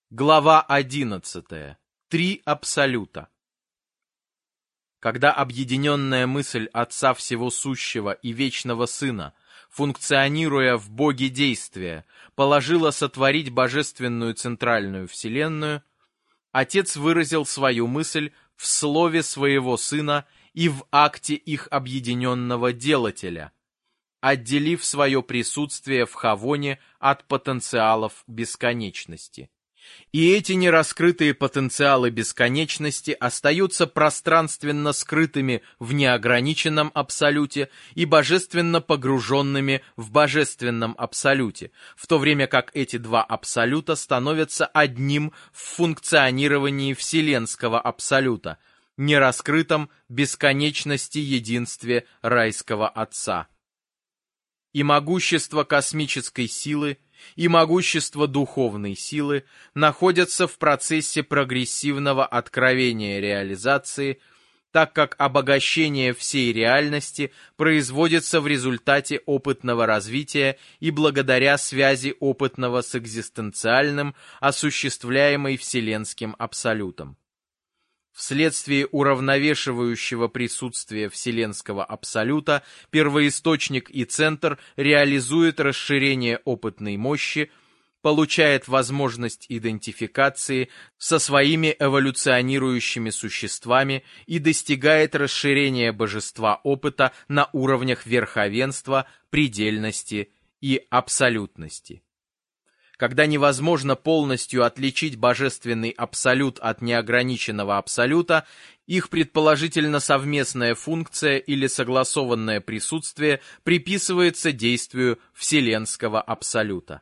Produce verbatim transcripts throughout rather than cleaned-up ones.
Глава одиннадцатая. Три абсолюта. Когда объединенная мысль Отца Всего Сущего и Вечного Сына, функционируя в Боге действия, положила сотворить божественную центральную вселенную, Отец выразил свою мысль в слове своего Сына и в акте их объединенного делателя, отделив свое присутствие в Хавоне от потенциалов бесконечности. И эти нераскрытые потенциалы бесконечности остаются пространственно скрытыми в неограниченном абсолюте и божественно погруженными в божественном абсолюте, в то время как эти два абсолюта становятся одним в функционировании вселенского абсолюта, нераскрытом бесконечности единстве райского Отца. И могущество космической силы, и могущество духовной силы находятся в процессе прогрессивного откровения реализации, так как обогащение всей реальности производится в результате опытного развития и благодаря связи опытного с экзистенциальным, осуществляемой Вселенским Абсолютом. Вследствие уравновешивающего присутствия Вселенского Абсолюта первоисточник и центр реализует расширение опытной мощи, получает возможность идентификации со своими эволюционирующими существами и достигает расширения божества опыта на уровнях верховенства, предельности и абсолютности. Когда невозможно полностью отличить божественный абсолют от неограниченного абсолюта, их предположительно совместная функция или согласованное присутствие приписывается действию вселенского абсолюта.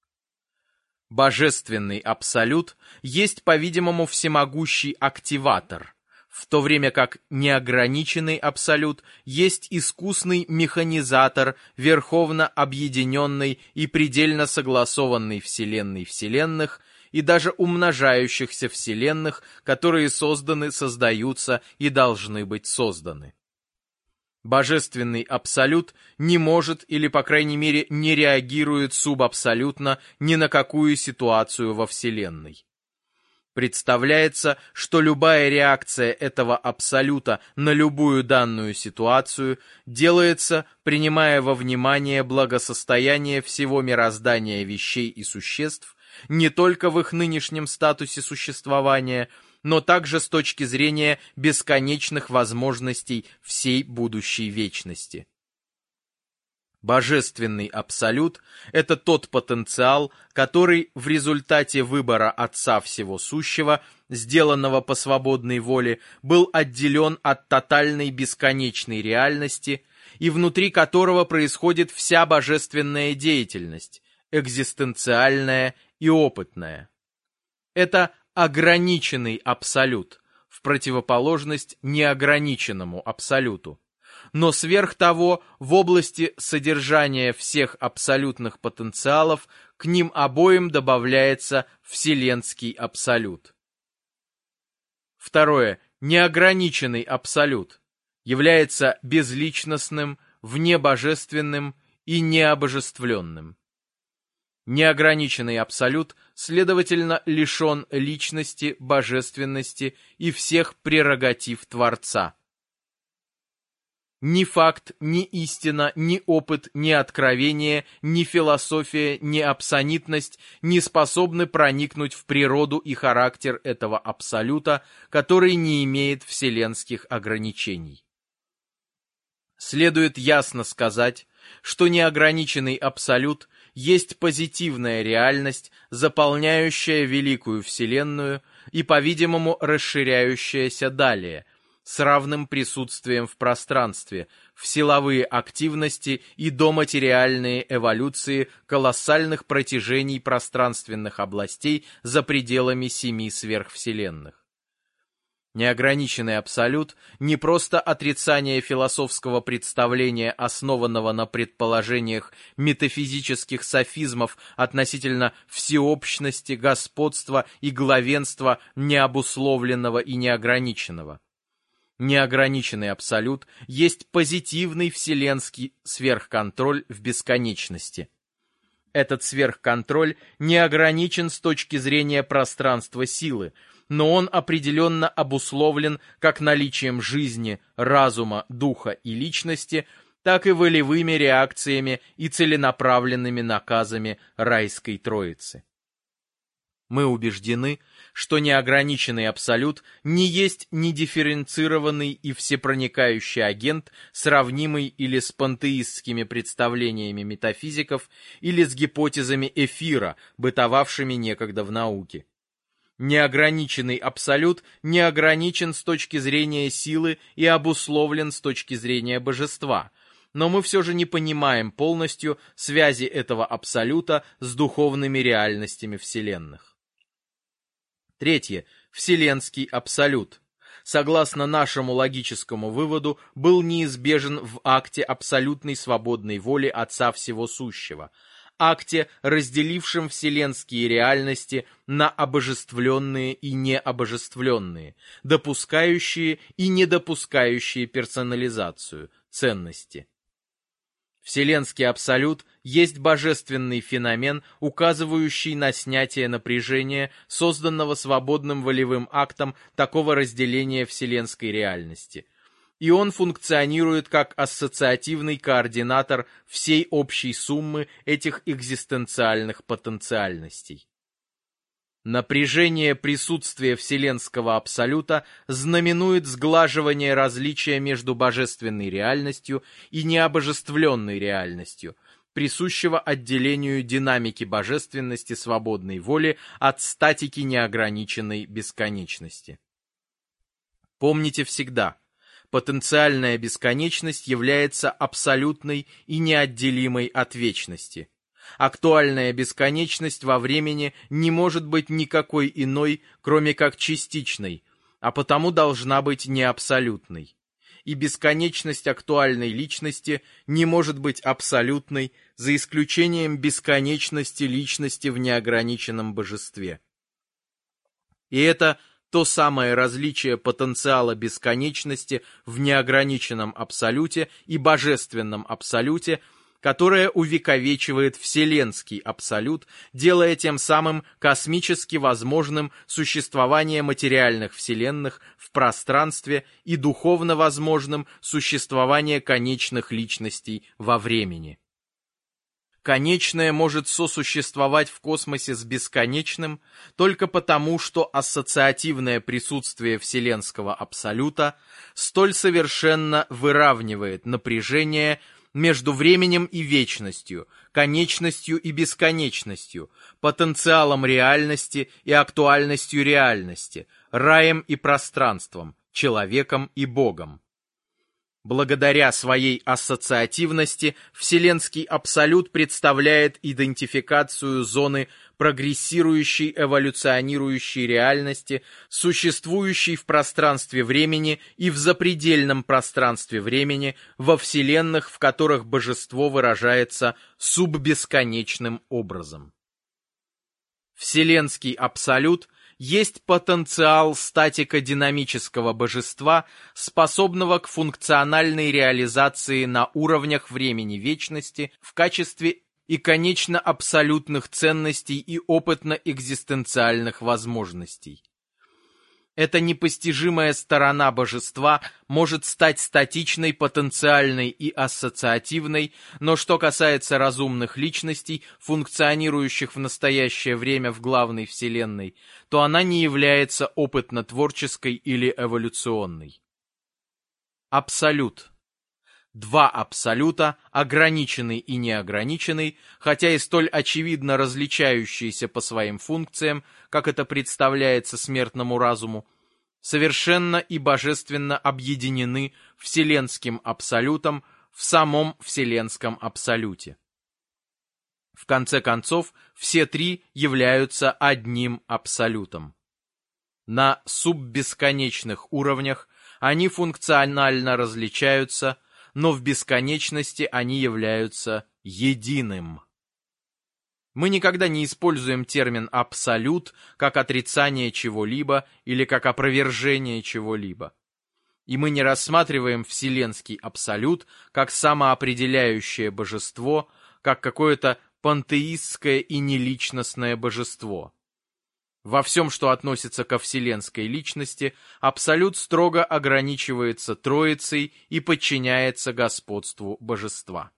Божественный абсолют есть, по-видимому, всемогущий активатор, в то время как неограниченный абсолют есть искусный механизатор верховно объединенной и предельно согласованной вселенной вселенных и даже умножающихся вселенных, которые созданы, создаются и должны быть созданы. Божественный абсолют не может или, по крайней мере, не реагирует субабсолютно ни на какую ситуацию во Вселенной. Представляется, что любая реакция этого абсолюта на любую данную ситуацию делается, принимая во внимание благосостояние всего мироздания вещей и существ, не только в их нынешнем статусе существования, но также с точки зрения бесконечных возможностей всей будущей вечности. Божественный абсолют – это тот потенциал, который в результате выбора Отца Всего Сущего, сделанного по свободной воле, был отделен от тотальной бесконечной реальности и внутри которого происходит вся божественная деятельность, экзистенциальная и опытная. Это ограниченный абсолют, в противоположность неограниченному абсолюту. Но сверх того, в области содержания всех абсолютных потенциалов к ним обоим добавляется вселенский абсолют. Второе. Неограниченный абсолют является безличностным, внебожественным и необожествленным. Неограниченный абсолют, следовательно, лишен личности, божественности и всех прерогатив Творца. Ни факт, ни истина, ни опыт, ни откровение, ни философия, ни абсонитность не способны проникнуть в природу и характер этого абсолюта, который не имеет вселенских ограничений. Следует ясно сказать, что неограниченный абсолют есть позитивная реальность, заполняющая великую вселенную и, по-видимому, расширяющаяся далее, с равным присутствием в пространстве, в силовые активности и доматериальные эволюции колоссальных протяжений пространственных областей за пределами семи сверхвселенных. Неограниченный абсолют – не просто отрицание философского представления, основанного на предположениях метафизических софизмов относительно всеобщности, господства и главенства необусловленного и неограниченного. Неограниченный абсолют есть позитивный вселенский сверхконтроль в бесконечности. Этот сверхконтроль не ограничен с точки зрения пространства силы, но он определенно обусловлен как наличием жизни, разума, духа и личности, так и волевыми реакциями и целенаправленными наказами райской троицы. Мы убеждены, что неограниченный абсолют не есть недифференцированный и всепроникающий агент, сравнимый или с пантеистскими представлениями метафизиков, или с гипотезами эфира, бытовавшими некогда в науке. Неограниченный абсолют не ограничен с точки зрения силы и обусловлен с точки зрения божества, но мы все же не понимаем полностью связи этого абсолюта с духовными реальностями вселенных. Третье. Вселенский абсолют, согласно нашему логическому выводу, был неизбежен в акте абсолютной свободной воли Отца Всего Сущего, акте, разделившем вселенские реальности на обожествленные и необожествленные, допускающие и недопускающие персонализацию, ценности. Вселенский абсолют есть божественный феномен, указывающий на снятие напряжения, созданного свободным волевым актом такого разделения вселенской реальности. И он функционирует как ассоциативный координатор всей общей суммы этих экзистенциальных потенциальностей. Напряжение присутствия вселенского абсолюта знаменует сглаживание различия между божественной реальностью и необожествленной реальностью, присущего отделению динамики божественности свободной воли от статики неограниченной бесконечности. Помните всегда, потенциальная бесконечность является абсолютной и неотделимой от вечности. Актуальная бесконечность во времени не может быть никакой иной, кроме как частичной, а потому должна быть неабсолютной. И бесконечность актуальной личности не может быть абсолютной, за исключением бесконечности личности в неограниченном божестве. И это то самое различие потенциала бесконечности в неограниченном абсолюте и божественном абсолюте, которая увековечивает вселенский абсолют, делая тем самым космически возможным существование материальных вселенных в пространстве и духовно возможным существование конечных личностей во времени. Конечное может сосуществовать в космосе с бесконечным только потому, что ассоциативное присутствие вселенского абсолюта столь совершенно выравнивает напряжение между временем и вечностью, конечностью и бесконечностью, потенциалом реальности и актуальностью реальности, раем и пространством, человеком и Богом. Благодаря своей ассоциативности вселенский абсолют представляет идентификацию зоны прогрессирующей эволюционирующей реальности, существующей в пространстве времени и в запредельном пространстве времени во вселенных, в которых божество выражается суббесконечным образом. Вселенский абсолют есть потенциал статико-динамического божества, способного к функциональной реализации на уровнях времени вечности в качестве и конечно абсолютных ценностей и опытно-экзистенциальных возможностей. Эта непостижимая сторона божества может стать статичной, потенциальной и ассоциативной, но что касается разумных личностей, функционирующих в настоящее время в главной вселенной, то она не является опытно-творческой или эволюционной. Абсолют. Два абсолюта, ограниченный и неограниченный, хотя и столь очевидно различающиеся по своим функциям, как это представляется смертному разуму, совершенно и божественно объединены вселенским абсолютом в самом вселенском абсолюте. В конце концов, все три являются одним абсолютом. На суббесконечных уровнях они функционально различаются, но в бесконечности они являются единым. Мы никогда не используем термин «абсолют» как отрицание чего-либо или как опровержение чего-либо. И мы не рассматриваем вселенский абсолют как самоопределяющее божество, как какое-то пантеистское и неличностное божество. Во всем, что относится ко вселенской личности, абсолют строго ограничивается Троицей и подчиняется господству божества.